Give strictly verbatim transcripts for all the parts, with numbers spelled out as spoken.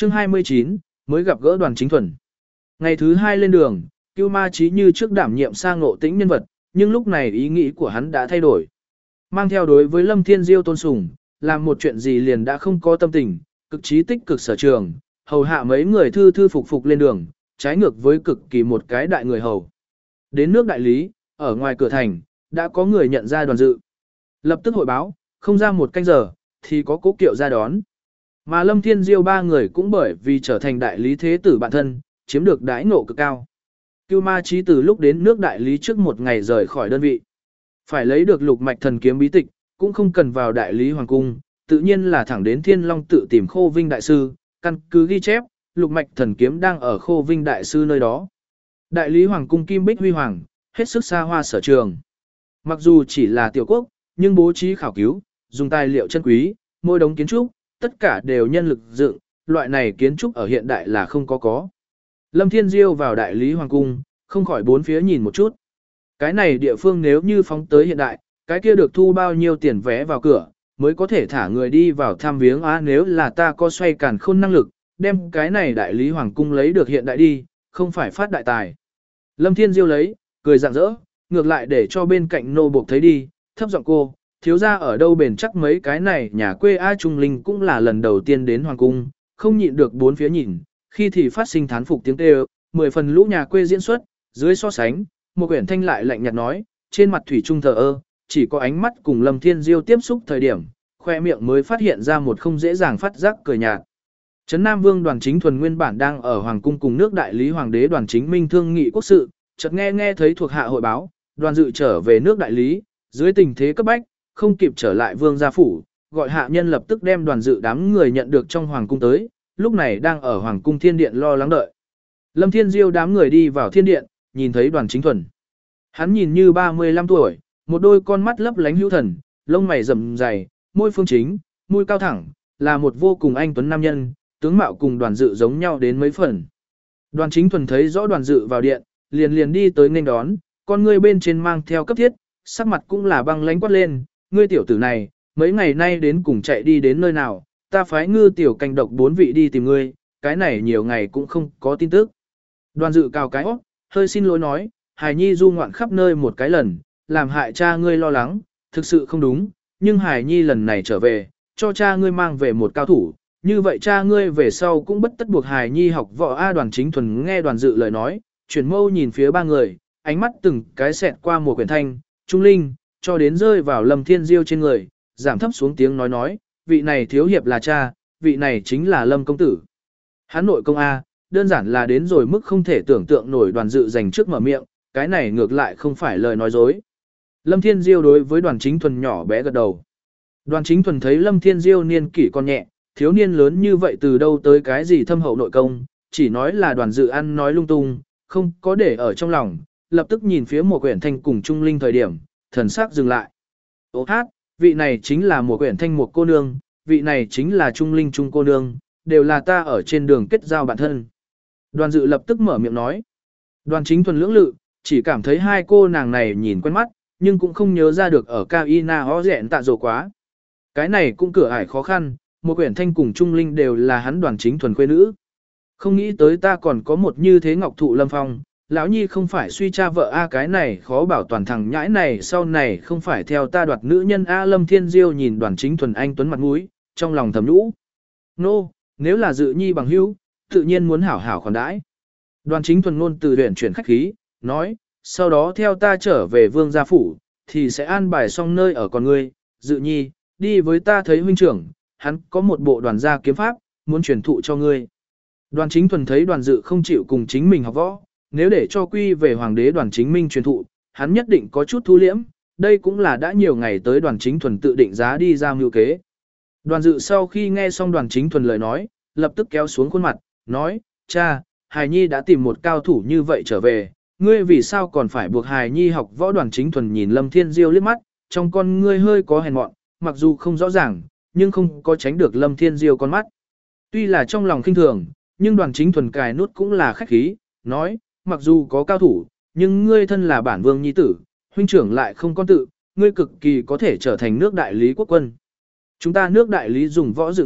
Chương hai mươi chín, mới gặp gỡ Đoàn Chính Thuần. Ngày thứ hai lên đường, Cưu Ma Chí như trước đảm nhiệm sang ngộ tĩnh nhân vật, nhưng lúc này ý nghĩ của hắn đã thay đổi. Mang theo đối với Lâm Thiên Diêu tôn sùng, làm một chuyện gì liền đã không có tâm tình, cực trí tích cực sở trường, hầu hạ mấy người thư thư phục phục lên đường, trái ngược với cực kỳ một cái đại người hầu. Đến nước đại lý, ở ngoài cửa thành, đã có người nhận ra Đoàn Dự. Lập tức hội báo, không ra một canh giờ, thì có Cố Kiệu ra đón. Mà Lâm Thiên Diêu ba người cũng bởi vì trở thành đại lý thế tử bạn thân, chiếm được đãi ngộ cực cao. Cưu Ma Chí từ lúc đến nước đại lý trước một ngày rời khỏi đơn vị. Phải lấy được lục mạch thần kiếm bí tịch, cũng không cần vào đại lý hoàng cung, tự nhiên là thẳng đến Thiên Long tự tìm Khô Vinh đại sư, căn cứ ghi chép, lục mạch thần kiếm đang ở Khô Vinh đại sư nơi đó. Đại lý hoàng cung kim bích huy hoàng, hết sức xa hoa sở trường. Mặc dù chỉ là tiểu quốc, nhưng bố trí khảo cứu, dùng tài liệu chân quý, mỗi đống kiến trúc, tất cả đều nhân lực dựng, loại này kiến trúc ở hiện đại là không có có. Lâm Thiên Diêu vào đại lý hoàng cung, không khỏi bốn phía nhìn một chút. Cái này địa phương nếu như phóng tới hiện đại, cái kia được thu bao nhiêu tiền vé vào cửa, mới có thể thả người đi vào thăm viếng á, nếu là ta có xoay càn khôn năng lực, đem cái này đại lý hoàng cung lấy được hiện đại đi, không phải phát đại tài. Lâm Thiên Diêu lấy, cười rạng rỡ, ngược lại để cho bên cạnh nô buộc thấy đi, thấp giọng cô, thiếu gia ở đâu bền chắc mấy cái này, nhà quê A Trung Linh cũng là lần đầu tiên đến hoàng cung, không nhịn được bốn phía nhìn, khi thì phát sinh thán phục tiếng kêu, mười phần lũ nhà quê diễn xuất, dưới so sánh, một quyển thanh lại lạnh nhạt nói, trên mặt thủy trung thờ ơ, chỉ có ánh mắt cùng Lâm Thiên Diêu tiếp xúc thời điểm, khoe miệng mới phát hiện ra một không dễ dàng phát giác cười nhạt. Trấn Nam Vương Đoàn Chính Thuần nguyên bản đang ở hoàng cung cùng nước đại lý hoàng đế Đoàn Chính Minh thương nghị quốc sự, chợt nghe nghe thấy thuộc hạ hội báo, Đoàn Dự trở về nước đại lý, dưới tình thế cấp bách, không kịp trở lại vương gia phủ, gọi hạ nhân lập tức đem Đoàn Dự đám người nhận được trong hoàng cung tới, lúc này đang ở hoàng cung thiên điện lo lắng đợi. Lâm Thiên Diêu đám người đi vào thiên điện, nhìn thấy Đoàn Chính Thuần. Hắn nhìn như ba mươi lăm tuổi, một đôi con mắt lấp lánh hữu thần, lông mày rậm dày, môi phương chính, mũi cao thẳng, là một vô cùng anh tuấn nam nhân, tướng mạo cùng Đoàn Dự giống nhau đến mấy phần. Đoàn Chính Thuần thấy rõ Đoàn Dự vào điện, liền liền đi tới nghênh đón, con ngươi bên trên mang theo cấp thiết, sắc mặt cũng là băng lãnh quát lên, ngươi tiểu tử này, mấy ngày nay đến cùng chạy đi đến nơi nào, ta phái ngư tiểu canh độc bốn vị đi tìm ngươi, cái này nhiều ngày cũng không có tin tức. Đoàn Dự cào cái óc, hơi xin lỗi nói, Hải Nhi du ngoạn khắp nơi một cái lần, làm hại cha ngươi lo lắng, thực sự không đúng, nhưng Hải Nhi lần này trở về, cho cha ngươi mang về một cao thủ, như vậy cha ngươi về sau cũng bất tất buộc Hải Nhi học võ. A. Đoàn Chính Thuần nghe Đoàn Dự lời nói, chuyển mâu nhìn phía ba người, ánh mắt từng cái xẹt qua một quyển thanh, trung linh, cho đến rơi vào Lâm Thiên Diêu trên người, giảm thấp xuống tiếng nói nói, vị này thiếu hiệp là cha, vị này chính là Lâm công tử. Hắn nội công A, đơn giản là đến rồi mức không thể tưởng tượng nổi. Đoàn Dự dành trước mở miệng, cái này ngược lại không phải lời nói dối. Lâm Thiên Diêu đối với Đoàn Chính Thuần nhỏ bé gật đầu. Đoàn Chính Thuần thấy Lâm Thiên Diêu niên kỷ còn nhẹ, thiếu niên lớn như vậy từ đâu tới cái gì thâm hậu nội công, chỉ nói là Đoàn Dự ăn nói lung tung, không có để ở trong lòng, lập tức nhìn phía một quyển thanh cùng Trung Linh thời điểm, thần sắc dừng lại. Ô hát, vị này chính là một quyển thanh một cô nương, vị này chính là Trung Linh Trung cô nương, đều là ta ở trên đường kết giao bạn thân. Đoàn Dự lập tức mở miệng nói. Đoàn Chính Thuần lưỡng lự, chỉ cảm thấy hai cô nàng này nhìn quen mắt, nhưng cũng không nhớ ra được ở cao y na ho rẹn tạ rồ quá. Cái này cũng cửa ải khó khăn, một quyển thanh cùng Trung Linh đều là hắn Đoàn Chính Thuần quê nữ. Không nghĩ tới ta còn có một như thế ngọc thụ lâm phong, lão nhi không phải suy cha vợ A, cái này khó bảo toàn thằng nhãi này sau này không phải theo ta đoạt nữ nhân A. Lâm Thiên Diêu nhìn Đoàn Chính Thuần anh tuấn mặt mũi, trong lòng thầm nhũ. Nô, no, nếu là Dự nhi bằng hữu, tự nhiên muốn hảo hảo khoản đãi. Đoàn Chính Thuần ngôn từ luyện chuyển khách khí, nói, sau đó theo ta trở về vương gia phủ, thì sẽ an bài xong nơi ở con ngươi, Dự nhi, đi với ta thấy huynh trưởng, hắn có một bộ đoàn gia kiếm pháp, muốn truyền thụ cho ngươi. Đoàn Chính Thuần thấy Đoàn Dự không chịu cùng chính mình học võ, nếu để cho quy về hoàng đế Đoàn Chính Minh truyền thụ, hắn nhất định có chút thu liễm, đây cũng là đã nhiều ngày tới Đoàn Chính Thuần tự định giá đi ra mưu kế. Đoàn Dự sau khi nghe xong Đoàn Chính Thuần lời nói, lập tức kéo xuống khuôn mặt, nói, cha, Hải Nhi đã tìm một cao thủ như vậy trở về, ngươi vì sao còn phải buộc Hải Nhi học võ? Đoàn Chính Thuần nhìn Lâm Thiên Diêu liếc mắt, trong con ngươi hơi có hèn mọn, mặc dù không rõ ràng, nhưng không có tránh được Lâm Thiên Diêu con mắt. Tuy là trong lòng khinh thường, nhưng Đoàn Chính Thuần cài nút cũng là khách khí, nói, mặc dù có cao thủ, nhưng ngươi thân là bản vương nhi tử, huynh trưởng lại không con tự, ngươi cực kỳ có thể trở thành nước đại lý quốc quân. Chúng ta nước đại lý dùng võ dựng nước,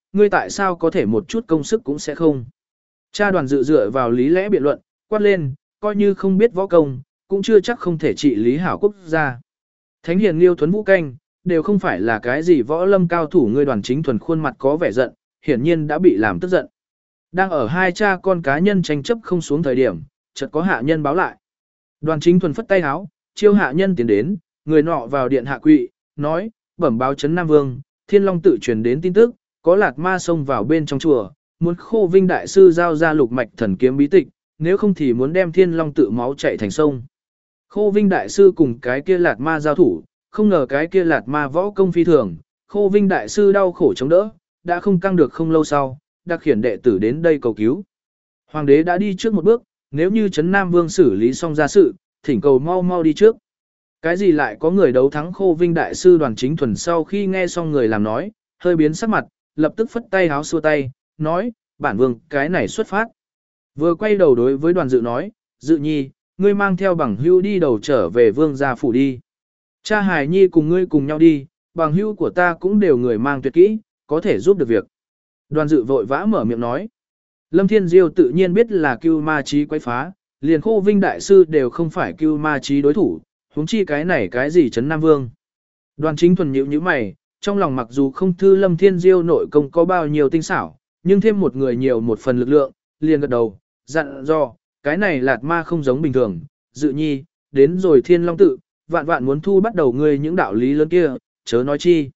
ngươi tại sao có thể một chút công sức cũng sẽ không. Cha Đoàn Dự dựa vào lý lẽ biện luận, quát lên, coi như không biết võ công, cũng chưa chắc không thể trị lý hảo quốc gia. Thánh hiền Liêu Thuấn Vũ Canh, đều không phải là cái gì võ lâm cao thủ, ngươi Đoàn Chính Thuần khuôn mặt có vẻ giận, hiển nhiên đã bị làm tức giận. Đang ở hai cha con cá nhân tranh chấp không xuống thời điểm, chợt có hạ nhân báo lại. Đoàn Chính Thuần phất tay háo, chiêu hạ nhân tiến đến, người nọ vào điện hạ quỵ, nói, bẩm báo Trấn Nam Vương, Thiên Long tự truyền đến tin tức, có lạt ma xông vào bên trong chùa, muốn Khô Vinh đại sư giao ra lục mạch thần kiếm bí tịch, nếu không thì muốn đem Thiên Long tự máu chạy thành sông. Khô Vinh đại sư cùng cái kia lạt ma giao thủ, không ngờ cái kia lạt ma võ công phi thường, Khô Vinh đại sư đau khổ chống đỡ, đã không căng được không lâu sau, đặc khiển đệ tử đến đây cầu cứu. Hoàng đế đã đi trước một bước, nếu như Trấn Nam Vương xử lý xong ra sự, thỉnh cầu mau mau đi trước. Cái gì lại có người đấu thắng Khô Vinh đại sư Đoàn Chính Thuần, sau khi nghe xong người làm nói, hơi biến sắc mặt, lập tức phất tay háo xua tay, nói, bản vương cái này xuất phát. Vừa quay đầu đối với Đoàn Dự nói, Dự nhi, ngươi mang theo bằng hữu đi đầu trở về vương gia phủ đi. Cha Hải nhi cùng ngươi cùng nhau đi, bằng hữu của ta cũng đều người mang tuyệt kỹ, có thể giúp được việc. Đoàn Dự vội vã mở miệng nói. Lâm Thiên Diêu tự nhiên biết là Cưu Ma Chí quấy phá, liền Khô Vinh đại sư đều không phải Cưu Ma Chí đối thủ, huống chi cái này cái gì Trấn Nam Vương. Đoàn Chính Thuần nhíu nhíu mày, trong lòng mặc dù không thư Lâm Thiên Diêu nội công có bao nhiêu tinh xảo, nhưng thêm một người nhiều một phần lực lượng, liền gật đầu, dặn dò, cái này lạt ma không giống bình thường, Dự nhi, đến rồi Thiên Long tự, vạn vạn muốn thu bắt đầu ngươi những đạo lý lớn kia, chớ nói chi.